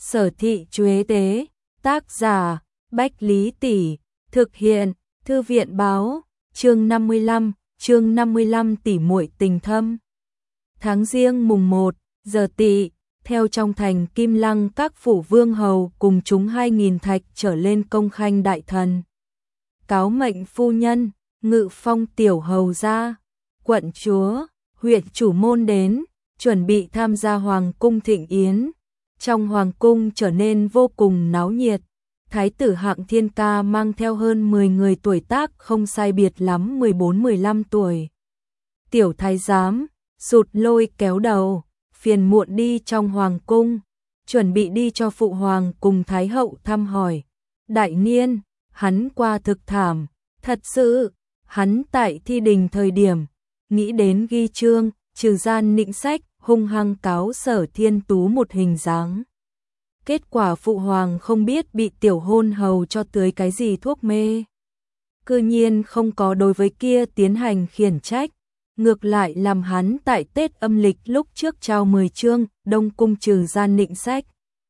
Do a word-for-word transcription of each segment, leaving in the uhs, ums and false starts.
Sở Thị Chuế Tế, tác giả, Bách Lý Tỷ, thực hiện, Thư viện báo, chương năm mươi lăm, chương năm mươi lăm tỷ muội tình thâm. Tháng Giêng mùng một, giờ Tỵ, theo trong thành Kim Lăng các phủ vương hầu cùng chúng hai nghìn thạch trở lên công khanh đại thần. Cáo mệnh phu nhân, ngự phong tiểu hầu gia, quận chúa, huyện chủ môn đến, chuẩn bị tham gia hoàng cung thịnh yến. Trong hoàng cung trở nên vô cùng náo nhiệt. Thái tử Hạng Thiên Ca mang theo hơn mười người tuổi tác không sai biệt lắm mười bốn mười lăm tuổi. Tiểu thái giám, sụt lôi kéo đầu, phiền muộn đi trong hoàng cung, chuẩn bị đi cho phụ hoàng cùng thái hậu thăm hỏi. Đại niên, hắn qua thực thảm, thật sự, hắn tại thi đình thời điểm, nghĩ đến ghi chương, trừ gian nịnh sách, hung hăng cáo Sở Thiên Tú một hình dáng. Kết quả phụ hoàng không biết bị tiểu hôn hầu cho tưới cái gì thuốc mê. Cư nhiên không có đối với kia tiến hành khiển trách, ngược lại làm hắn tại Tết âm lịch lúc trước trao mười chương, Đông cung trừ gian nịnh sách.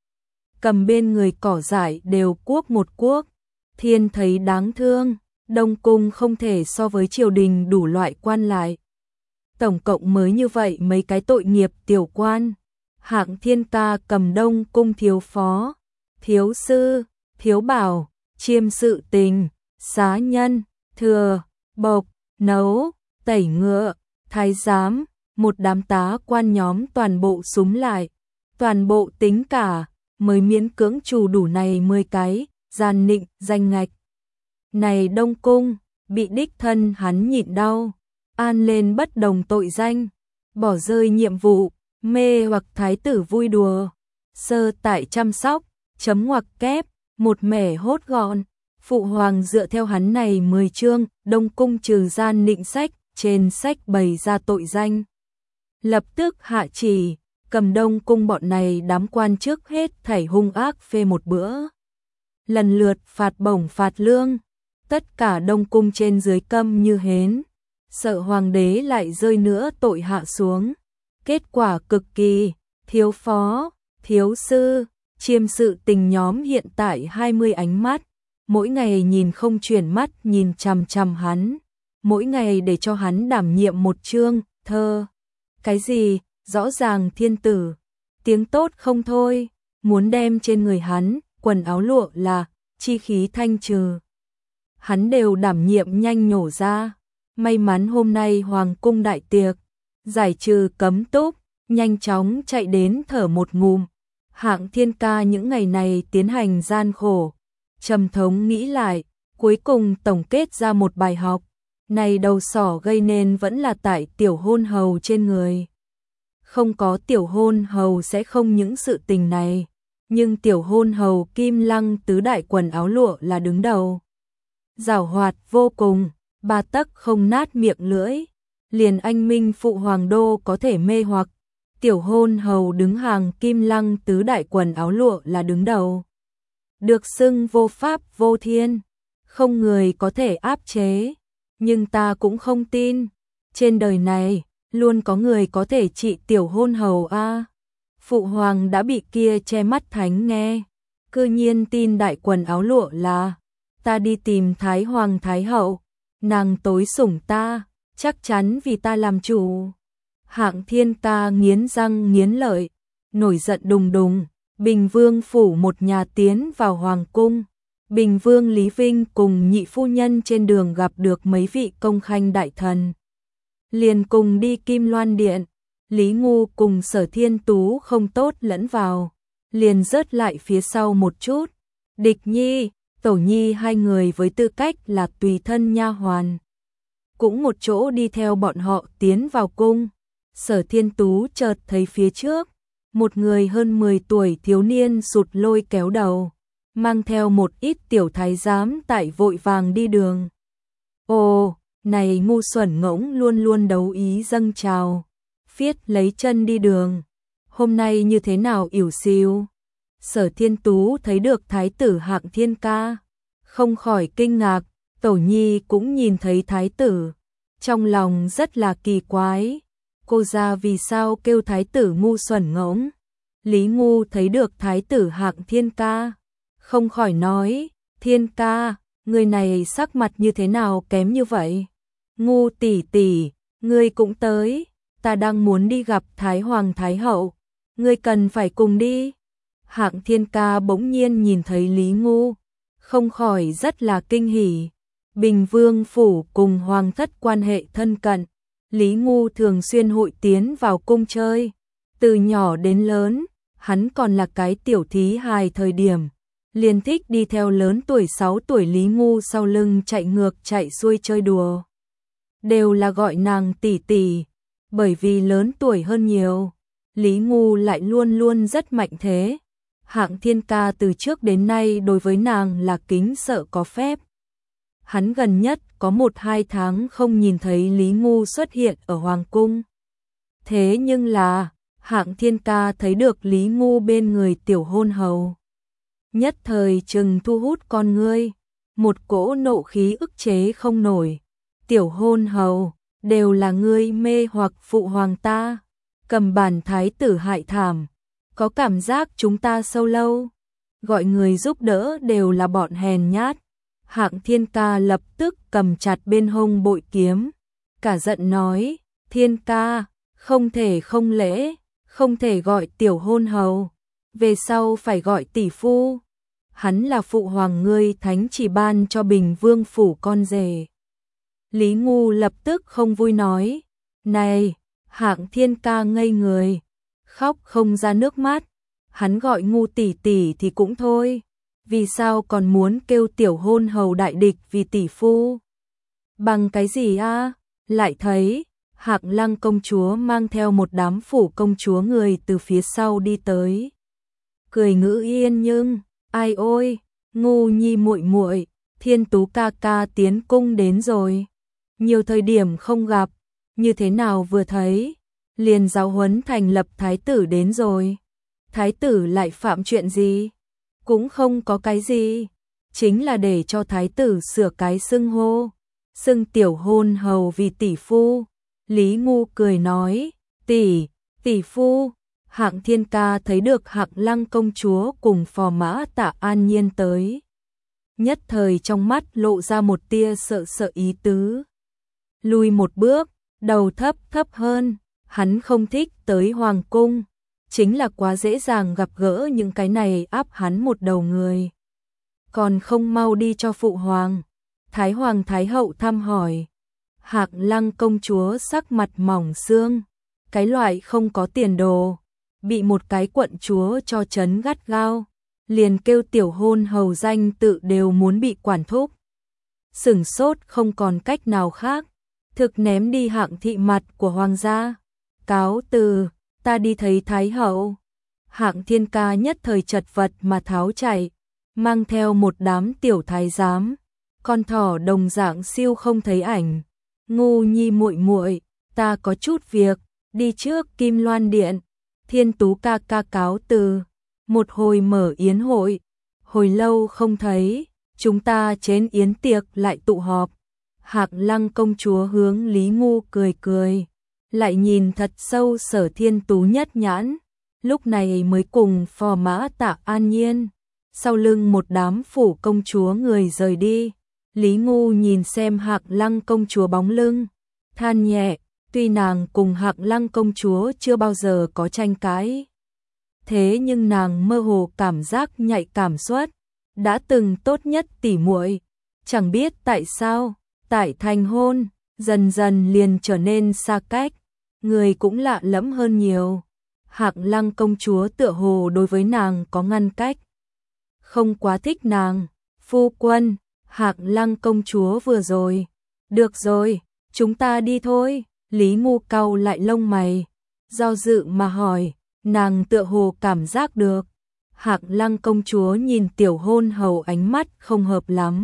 Cầm bên người cỏ dại đều cuốc một cuốc, Thiên thấy đáng thương, Đông cung không thể so với triều đình đủ loại quan lại. Tổng cộng mới như vậy mấy cái tội nghiệp tiểu quan. Hạng Thiên Ca cầm Đông cung thiếu phó, thiếu sư, thiếu bảo, chiêm sự tình, xá nhân, thừa, bộc, nấu, tẩy ngựa, thái giám, một đám tá quan nhóm toàn bộ súm lại, toàn bộ tính cả, mới miễn cưỡng trù đủ này mười cái, gian nịnh, danh ngạch. Này Đông cung, bị đích thân hắn nhịn đau, an lên bất đồng tội danh, bỏ rơi nhiệm vụ, mê hoặc thái tử vui đùa, sơ tại chăm sóc, chấm ngoặc kép, một mẻ hốt gọn. Phụ hoàng dựa theo hắn này mười chương, Đông cung trừ gian nịnh sách, trên sách bày ra tội danh. Lập tức hạ chỉ, cầm Đông cung bọn này đám quan chức hết thảy hung ác phê một bữa. Lần lượt phạt bổng phạt lương, tất cả Đông cung trên dưới câm như hến, sợ hoàng đế lại rơi nữa tội hạ xuống. Kết quả cực kỳ, thiếu phó, thiếu sư, chiêm sự tình nhóm hiện tại hai mươi ánh mắt, mỗi ngày nhìn không chuyển mắt nhìn chằm chằm hắn, mỗi ngày để cho hắn đảm nhiệm một chương, thơ. Cái gì, rõ ràng thiên tử, tiếng tốt không thôi, muốn đem trên người hắn, quần áo lụa là, chi khí thanh trừ. Hắn đều đảm nhiệm nhanh nhổ ra, may mắn hôm nay hoàng cung đại tiệc, giải trừ cấm túc, nhanh chóng chạy đến thở một ngụm. Hạng Thiên Ca những ngày này tiến hành gian khổ, trầm thống nghĩ lại, cuối cùng tổng kết ra một bài học, này đầu sỏ gây nên vẫn là tại tiểu hôn hầu trên người. Không có tiểu hôn hầu sẽ không những sự tình này, nhưng tiểu hôn hầu Kim Lăng tứ đại quần áo lụa là đứng đầu. Giảo hoạt vô cùng, ba tấc không nát miệng lưỡi, liền anh minh phụ hoàng đô có thể mê hoặc. Tiểu hôn hầu đứng hàng Kim Lăng tứ đại quần áo lụa là đứng đầu. Được xưng vô pháp vô thiên, không người có thể áp chế, nhưng ta cũng không tin, trên đời này luôn có người có thể trị tiểu hôn hầu a. Phụ hoàng đã bị kia che mắt thánh nghe, cư nhiên tin đại quần áo lụa là, ta đi tìm Thái Hoàng Thái Hậu, nàng tối sủng ta, chắc chắn vì ta làm chủ. Hạng Thiên Ca nghiến răng nghiến lợi, nổi giận đùng đùng, Bình Vương phủ một nhà tiến vào hoàng cung. Bình Vương Lý Vinh cùng nhị phu nhân trên đường gặp được mấy vị công khanh đại thần. Liền cùng đi Kim Loan Điện, Lý Ngu cùng Sở Thiên Tú không tốt lẫn vào, liền rớt lại phía sau một chút. Địch Nhi, Tẩu Nhi hai người với tư cách là tùy thân nha hoàn, cũng một chỗ đi theo bọn họ tiến vào cung. Sở Thiên Tú chợt thấy phía trước, một người hơn mười tuổi thiếu niên sụt lôi kéo đầu, mang theo một ít tiểu thái giám tại vội vàng đi đường. Ồ, này ngu xuẩn ngỗng luôn luôn đấu ý dâng trào, phiết lấy chân đi đường, hôm nay như thế nào ỉu xìu. Sở Thiên Tú thấy được thái tử Hạng Thiên Ca, không khỏi kinh ngạc, Tẩu Nhi cũng nhìn thấy thái tử, trong lòng rất là kỳ quái. Cô ra vì sao kêu thái tử ngu xuẩn ngỗng, Lý Ngu thấy được thái tử Hạng Thiên Ca, không khỏi nói, Thiên Ca, người này sắc mặt như thế nào kém như vậy? Ngu tỷ tỷ, ngươi cũng tới, ta đang muốn đi gặp Thái Hoàng Thái Hậu, ngươi cần phải cùng đi. Hạng Thiên Ca bỗng nhiên nhìn thấy Lý Ngu, không khỏi rất là kinh hỉ. Bình Vương phủ cùng hoàng thất quan hệ thân cận, Lý Ngu thường xuyên hội tiến vào cung chơi, từ nhỏ đến lớn, hắn còn là cái tiểu thí hài thời điểm, liền thích đi theo lớn tuổi sáu tuổi Lý Ngu sau lưng chạy ngược chạy xuôi chơi đùa. Đều là gọi nàng tỷ tỷ, bởi vì lớn tuổi hơn nhiều, Lý Ngu lại luôn luôn rất mạnh thế. Hạng Thiên Ca từ trước đến nay đối với nàng là kính sợ có phép. Hắn gần nhất có một hai tháng không nhìn thấy Lý Ngu xuất hiện ở Hoàng Cung. Thế nhưng là, Hạng Thiên Ca thấy được Lý Ngu bên người tiểu hôn hầu. Nhất thời chừng thu hút con ngươi, một cỗ nộ khí ức chế không nổi. Tiểu hôn hầu, đều là ngươi mê hoặc phụ hoàng ta, cầm bản thái tử hại thảm, có cảm giác chúng ta sâu lâu, gọi người giúp đỡ đều là bọn hèn nhát. Hạng Thiên Ca lập tức cầm chặt bên hông bội kiếm, cả giận nói, Thiên Ca, không thể không lễ, không thể gọi tiểu hôn hầu, về sau phải gọi tỷ phu. Hắn là phụ hoàng ngươi thánh chỉ ban cho Bình Vương phủ con rể. Lý Ngu lập tức không vui nói, này, Hạng Thiên Ca ngây người, khóc không ra nước mắt, hắn gọi Ngu tỷ tỷ thì cũng thôi, vì sao còn muốn kêu tiểu hôn hầu đại địch vì tỷ phu? Bằng cái gì a? Lại thấy, Hạng Lăng công chúa mang theo một đám phủ công chúa người từ phía sau đi tới. Cười ngữ yên nhưng, ai ôi, Ngu nhi muội muội, Thiên Tú ca ca tiến cung đến rồi. Nhiều thời điểm không gặp, như thế nào vừa thấy, liền giáo huấn thành lập thái tử đến rồi. Thái tử lại phạm chuyện gì? Cũng không có cái gì, chính là để cho thái tử sửa cái xưng hô, xưng tiểu hôn hầu vì tỷ phu. Lý Ngu cười nói, tỷ, tỷ phu. Hạng Thiên Ca thấy được Hạng Lăng công chúa cùng phò mã Tạ An Nhiên tới, nhất thời trong mắt lộ ra một tia sợ sợ ý tứ. Lùi một bước, đầu thấp thấp hơn, hắn không thích tới hoàng cung, chính là quá dễ dàng gặp gỡ những cái này áp hắn một đầu người. Còn không mau đi cho phụ hoàng. Thái Hoàng Thái Hậu thăm hỏi. Hạng Lăng công chúa sắc mặt mỏng xương, cái loại không có tiền đồ, bị một cái quận chúa cho trấn gắt gao, liền kêu tiểu hôn hầu danh tự đều muốn bị quản thúc. Sửng sốt không còn cách nào khác, thực ném đi Hạng thị mặt của hoàng gia. Cáo từ, ta đi thấy Thái Hậu. Hạng Thiên Ca nhất thời chật vật mà tháo chạy, mang theo một đám tiểu thái giám, con thỏ đồng dạng siêu không thấy ảnh. Ngu nhi muội muội, ta có chút việc, đi trước Kim Loan Điện. Thiên Tú ca ca cáo từ. Một hồi mở yến hội, hồi lâu không thấy, chúng ta chén yến tiệc lại tụ họp. Hạng Lăng công chúa hướng Lý Ngu cười cười, lại nhìn thật sâu Sở Thiên Tú nhất nhãn, lúc này mới cùng phò mã Tạ An Nhiên, sau lưng một đám phủ công chúa người rời đi. Lý Ngu nhìn xem Hạng Lăng công chúa bóng lưng, than nhẹ, tuy nàng cùng Hạng Lăng công chúa chưa bao giờ có tranh cãi, thế nhưng nàng mơ hồ cảm giác nhạy cảm suất, đã từng tốt nhất tỉ muội, chẳng biết tại sao, tại thành hôn, dần dần liền trở nên xa cách, người cũng lạ lẫm hơn nhiều. Hạng Lăng công chúa tựa hồ đối với nàng có ngăn cách, không quá thích nàng. Phu quân, Hạng Lăng công chúa vừa rồi. Được rồi, chúng ta đi thôi. Lý Ngu cau lại lông mày, do dự mà hỏi, nàng tựa hồ cảm giác được. Hạng Lăng công chúa nhìn tiểu hôn hầu ánh mắt không hợp lắm.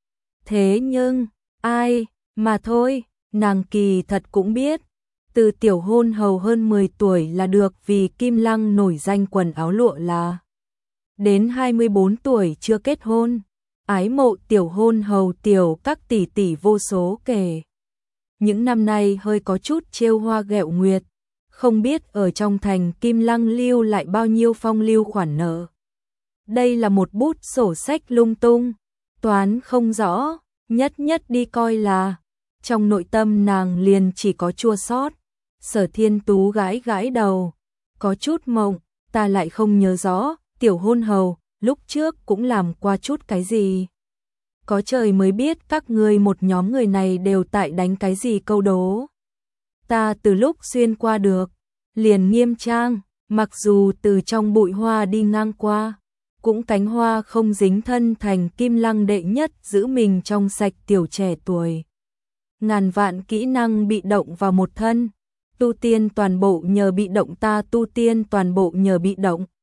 Thế nhưng, ai, mà thôi, nàng kỳ thật cũng biết. Từ tiểu hôn hầu hơn mười tuổi là được vì Kim Lăng nổi danh quần áo lụa là. Đến hai mươi bốn tuổi chưa kết hôn, ái mộ tiểu hôn hầu tiểu các tỷ tỷ vô số kể. Những năm nay hơi có chút trêu hoa ghẹo nguyệt, không biết ở trong thành Kim Lăng lưu lại bao nhiêu phong lưu khoản nợ. Đây là một bút sổ sách lung tung, toán không rõ, nhất nhất đi coi là. Trong nội tâm nàng liền chỉ có chua xót. Sở Thiên Tú gãi gãi đầu, có chút mộng, ta lại không nhớ rõ, tiểu hôn hầu, lúc trước cũng làm qua chút cái gì. Có trời mới biết các ngươi một nhóm người này đều tại đánh cái gì câu đố. Ta từ lúc xuyên qua được, liền nghiêm trang, mặc dù từ trong bụi hoa đi ngang qua, cũng cánh hoa không dính thân thành Kim Lăng đệ nhất giữ mình trong sạch tiểu trẻ tuổi. Ngàn vạn kỹ năng bị động vào một thân, tu tiên toàn bộ nhờ bị động ta tu tiên toàn bộ nhờ bị động,